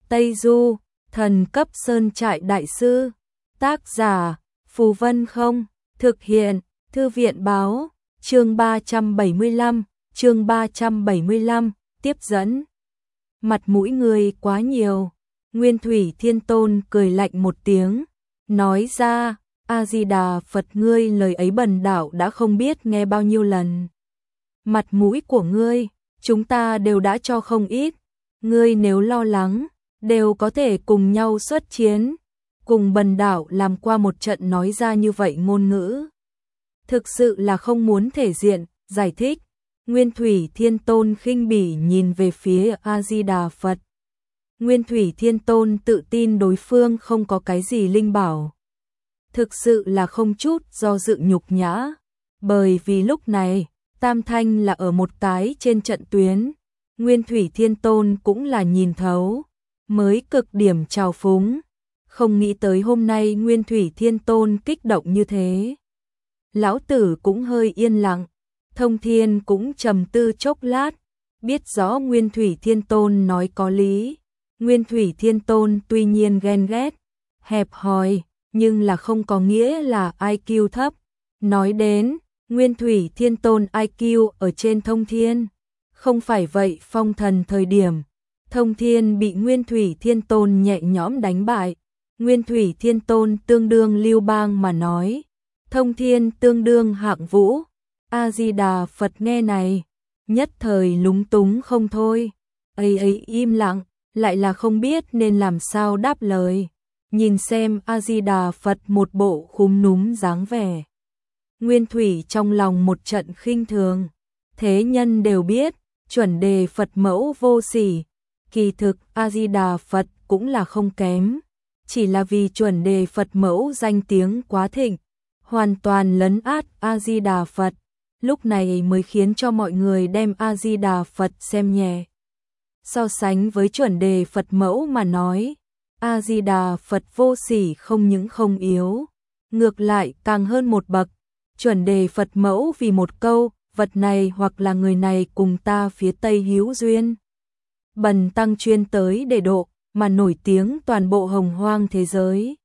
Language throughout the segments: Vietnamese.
Tây Du, thần cấp sơn trại đại sư. Tác giả, Phù Vân Không. Thực hiện, Thư viện báo. Chương 375, tiếp dẫn. Mặt mũi người quá nhiều. Nguyên Thủy Thiên Tôn cười lạnh một tiếng, nói ra, A-di-đà Phật, ngươi lời ấy bần đạo đã không biết nghe bao nhiêu lần. Mặt mũi của ngươi, chúng ta đều đã cho không ít, ngươi nếu lo lắng, đều có thể cùng nhau xuất chiến, cùng bần đạo làm qua một trận. Nói ra như vậy ngôn ngữ, thực sự là không muốn thể diện, giải thích. Nguyên Thủy Thiên Tôn khinh bỉ nhìn về phía A-di-đà Phật. Nguyên Thủy Thiên Tôn tự tin đối phương không có cái gì linh bảo. Thực sự là không chút do dự nhục nhã, bởi vì lúc này, Tam Thanh là ở một cái trên trận tuyến. Nguyên Thủy Thiên Tôn cũng là nhìn thấu, mới cực điểm trào phúng. Không nghĩ tới hôm nay Nguyên Thủy Thiên Tôn kích động như thế. Lão tử cũng hơi yên lặng, Thông Thiên cũng trầm tư chốc lát, biết rõ Nguyên Thủy Thiên Tôn nói có lý. Nguyên Thủy Thiên Tôn tuy nhiên ghen ghét, hẹp hòi, nhưng là không có nghĩa là IQ thấp. Nói đến, Nguyên Thủy Thiên Tôn IQ ở trên Thông Thiên. Không phải vậy, phong thần thời điểm, Thông Thiên bị Nguyên Thủy Thiên Tôn nhẹ nhõm đánh bại. Nguyên Thủy Thiên Tôn tương đương Lưu Bang mà nói, Thông Thiên tương đương Hạng Vũ. A-di-đà Phật nghe này, nhất thời lúng túng không thôi. Ấy im lặng, lại là không biết nên làm sao đáp lời. Nhìn xem A-di-đà Phật một bộ khúm núm dáng vẻ. Nguyên Thủy trong lòng một trận khinh thường. Thế nhân đều biết, chuẩn đề Phật mẫu vô sỉ. Kỳ thực A-di-đà Phật cũng là không kém. Chỉ là vì chuẩn đề Phật mẫu danh tiếng quá thịnh, hoàn toàn lấn át A-di-đà Phật. Lúc này mới khiến cho mọi người đem A-di-đà Phật xem nhẹ. So sánh với chuẩn đề Phật mẫu mà nói, A-di-đà Phật vô sỉ không những không yếu, ngược lại càng hơn một bậc. Chuẩn đề Phật mẫu vì một câu, vật này hoặc là người này cùng ta phía Tây hữu duyên. Bần tăng chuyên tới để độ, mà nổi tiếng toàn bộ hồng hoang thế giới.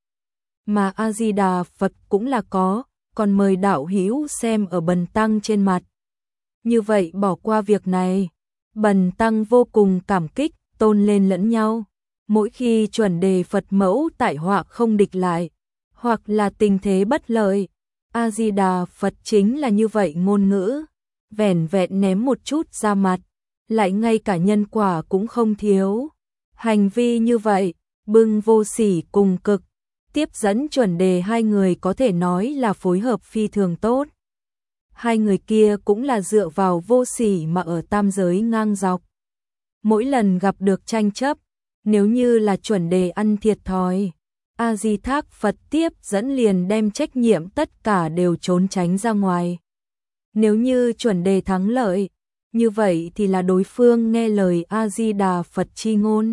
Mà A-di-đà Phật cũng là có, còn mời đạo hữu xem ở bần tăng trên mặt. Như vậy bỏ qua việc này, bần tăng vô cùng cảm kích, tôn lên lẫn nhau. Mỗi khi chuẩn đề Phật mẫu tại họa không địch lại, hoặc là tình thế bất lợi, A-di-đà Phật chính là như vậy ngôn ngữ, vẻn vẹn ném một chút ra mặt, lại ngay cả nhân quả cũng không thiếu. Hành vi như vậy, bưng vô sỉ cùng cực, tiếp dẫn chuẩn đề hai người có thể nói là phối hợp phi thường tốt. Hai người kia cũng là dựa vào vô sỉ mà ở tam giới ngang dọc. Mỗi lần gặp được tranh chấp, nếu như là chuẩn đề ăn thiệt thòi, A-di thác Phật tiếp dẫn liền đem trách nhiệm tất cả đều trốn tránh ra ngoài. Nếu như chuẩn đề thắng lợi, như vậy thì là đối phương nghe lời A-di-đà Phật chi ngôn,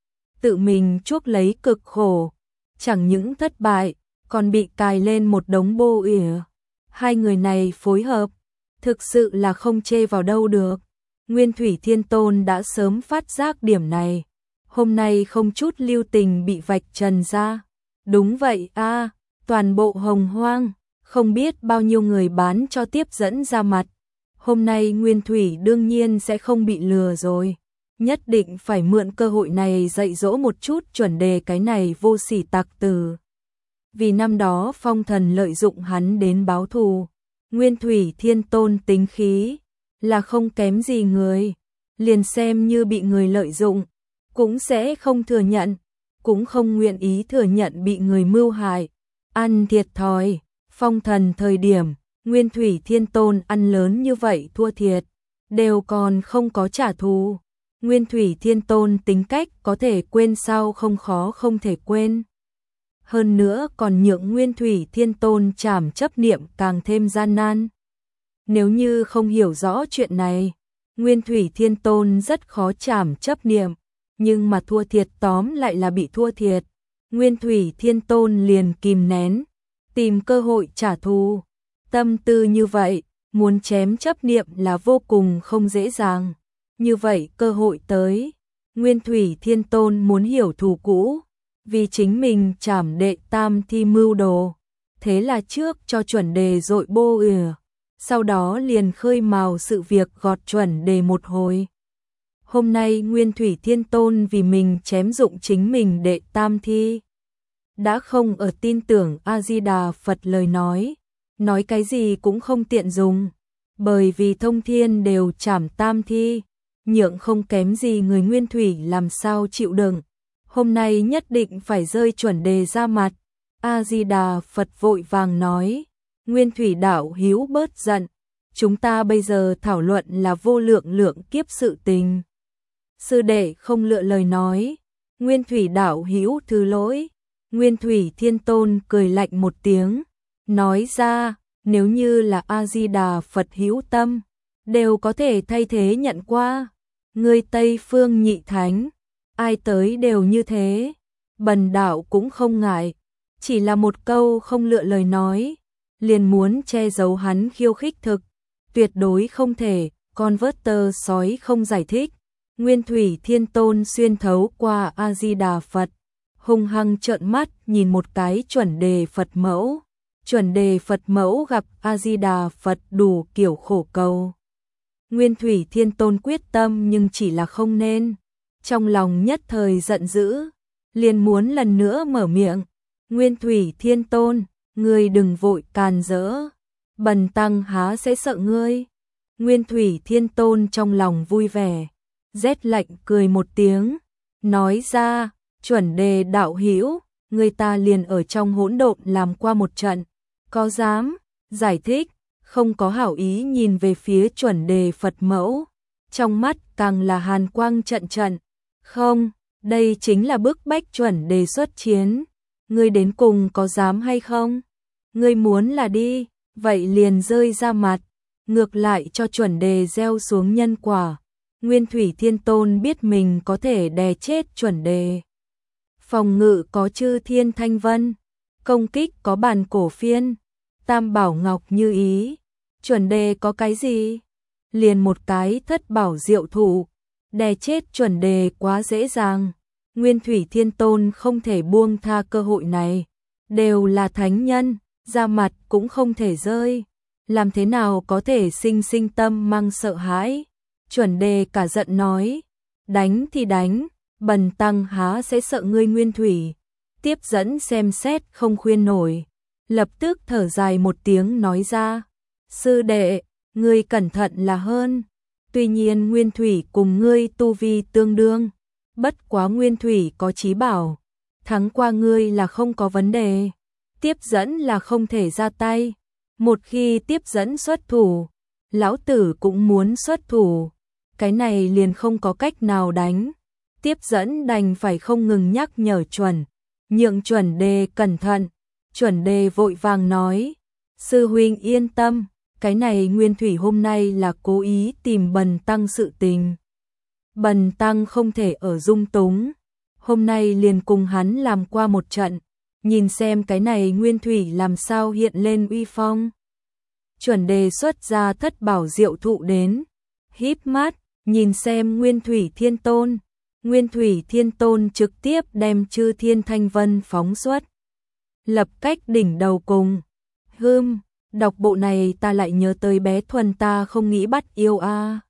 tự mình chuốc lấy cực khổ, chẳng những thất bại, còn bị cài lên một đống bô ỉa. Hai người này phối hợp, thực sự là không chê vào đâu được. Nguyên Thủy Thiên Tôn đã sớm phát giác điểm này, hôm nay không chút lưu tình bị vạch trần ra. Đúng vậy a, toàn bộ hồng hoang, không biết bao nhiêu người bán cho tiếp dẫn ra mặt. Hôm nay Nguyên Thủy đương nhiên sẽ không bị lừa rồi. Nhất định phải mượn cơ hội này dạy dỗ một chút chuẩn đề cái này vô sỉ tặc tử. Vì năm đó phong thần lợi dụng hắn đến báo thù, Nguyên Thủy Thiên Tôn tính khí là không kém gì người, liền xem như bị người lợi dụng, cũng sẽ không thừa nhận, cũng không nguyện ý thừa nhận bị người mưu hại, ăn thiệt thòi. Phong thần thời điểm, Nguyên Thủy Thiên Tôn ăn lớn như vậy thua thiệt, đều còn không có trả thù. Nguyên Thủy Thiên Tôn tính cách có thể quên sao không khó không thể quên. Hơn nữa còn nhượng Nguyên Thủy Thiên Tôn trảm chấp niệm càng thêm gian nan. Nếu như không hiểu rõ chuyện này, Nguyên Thủy Thiên Tôn rất khó trảm chấp niệm, nhưng mà thua thiệt tóm lại là bị thua thiệt. Nguyên Thủy Thiên Tôn liền kìm nén, tìm cơ hội trả thù. Tâm tư như vậy, muốn chém chấp niệm là vô cùng không dễ dàng. Như vậy cơ hội tới, Nguyên Thủy Thiên Tôn muốn hiểu thù cũ, vì chính mình trảm đệ tam thi mưu đồ, thế là trước cho chuẩn đề dội bô sau đó liền khơi mào sự việc gọt chuẩn đề một hồi. Hôm nay Nguyên Thủy Thiên Tôn vì mình chém dụng chính mình đệ tam thi, đã không ở tin tưởng A-di-đà Phật lời nói cái gì cũng không tiện dùng, bởi vì thông thiên đều trảm tam thi, nhượng không kém gì người Nguyên Thủy làm sao chịu đựng. Hôm nay nhất định phải rơi chuẩn đề ra mặt. A-di-đà Phật vội vàng nói, Nguyên Thủy đạo hữu bớt giận, chúng ta bây giờ thảo luận là vô lượng kiếp sự tình. Sư đệ không lựa lời nói, Nguyên Thủy đạo hữu thứ lỗi. Nguyên Thủy Thiên Tôn cười lạnh một tiếng, nói ra, nếu như là A-di-đà Phật hữu tâm, đều có thể thay thế nhận qua. Người Tây Phương Nhị Thánh, ai tới đều như thế, bần đạo cũng không ngại, chỉ là một câu không lựa lời nói, liền muốn che giấu hắn khiêu khích thực, tuyệt đối không thể. Con vớt tơ sói không giải thích. Nguyên Thủy Thiên Tôn xuyên thấu qua A-di-đà Phật, hung hăng trợn mắt nhìn một cái chuẩn đề Phật mẫu. Chuẩn đề Phật mẫu gặp A-di-đà Phật đủ kiểu khổ cầu. Nguyên Thủy Thiên Tôn quyết tâm nhưng chỉ là không nên. Trong lòng nhất thời giận dữ, liền muốn lần nữa mở miệng. Nguyên Thủy Thiên Tôn, ngươi đừng vội càn rỡ, bần tăng há sẽ sợ ngươi. Nguyên Thủy Thiên Tôn trong lòng vui vẻ, rét lạnh cười một tiếng, nói ra, chuẩn đề đạo hữu, người ta liền ở trong hỗn độn làm qua một trận, có dám giải thích? Không có hảo ý nhìn về phía chuẩn đề Phật mẫu, trong mắt càng là hàn quang trận trận. Không, đây chính là bức bách chuẩn đề xuất chiến, ngươi đến cùng có dám hay không? Ngươi muốn là đi, vậy liền rơi ra mặt, ngược lại cho chuẩn đề gieo xuống nhân quả. Nguyên Thủy Thiên Tôn biết mình có thể đè chết chuẩn đề. Phòng ngự có chư thiên thanh vân, công kích có bàn cổ phiên, tam bảo ngọc như ý. Chuẩn đề có cái gì? Liền một cái thất bảo diệu thủ, đè chết chuẩn đề quá dễ dàng. Nguyên Thủy Thiên Tôn không thể buông tha cơ hội này, đều là thánh nhân, ra mặt cũng không thể rơi. Làm thế nào có thể sinh tâm mang sợ hãi? Chuẩn đề cả giận nói, đánh thì đánh, bần tăng há sẽ sợ ngươi Nguyên Thủy. Tiếp dẫn xem xét không khuyên nổi, lập tức thở dài một tiếng nói ra, sư đệ, ngươi cẩn thận là hơn. Tuy nhiên Nguyên Thủy cùng ngươi tu vi tương đương, bất quá Nguyên Thủy có chí bảo, thắng qua ngươi là không có vấn đề. Tiếp dẫn là không thể ra tay, một khi tiếp dẫn xuất thủ, lão tử cũng muốn xuất thủ, cái này liền không có cách nào đánh. Tiếp dẫn đành phải không ngừng nhắc nhở nhượng chuẩn đề cẩn thận. Chuẩn đề vội vàng nói, sư huynh yên tâm, cái này Nguyên Thủy hôm nay là cố ý tìm bần tăng sự tình. Bần tăng không thể ở dung túng, hôm nay liền cùng hắn làm qua một trận, nhìn xem cái này Nguyên Thủy làm sao hiện lên uy phong. Chuẩn đề xuất ra thất bảo diệu thụ đến, híp mắt, nhìn xem Nguyên Thủy Thiên Tôn. Nguyên Thủy Thiên Tôn trực tiếp đem chư thiên thanh vân phóng xuất, lập cách đỉnh đầu cùng. Đọc bộ này ta lại nhớ tới bé Thuần ta không nghĩ bắt yêu a.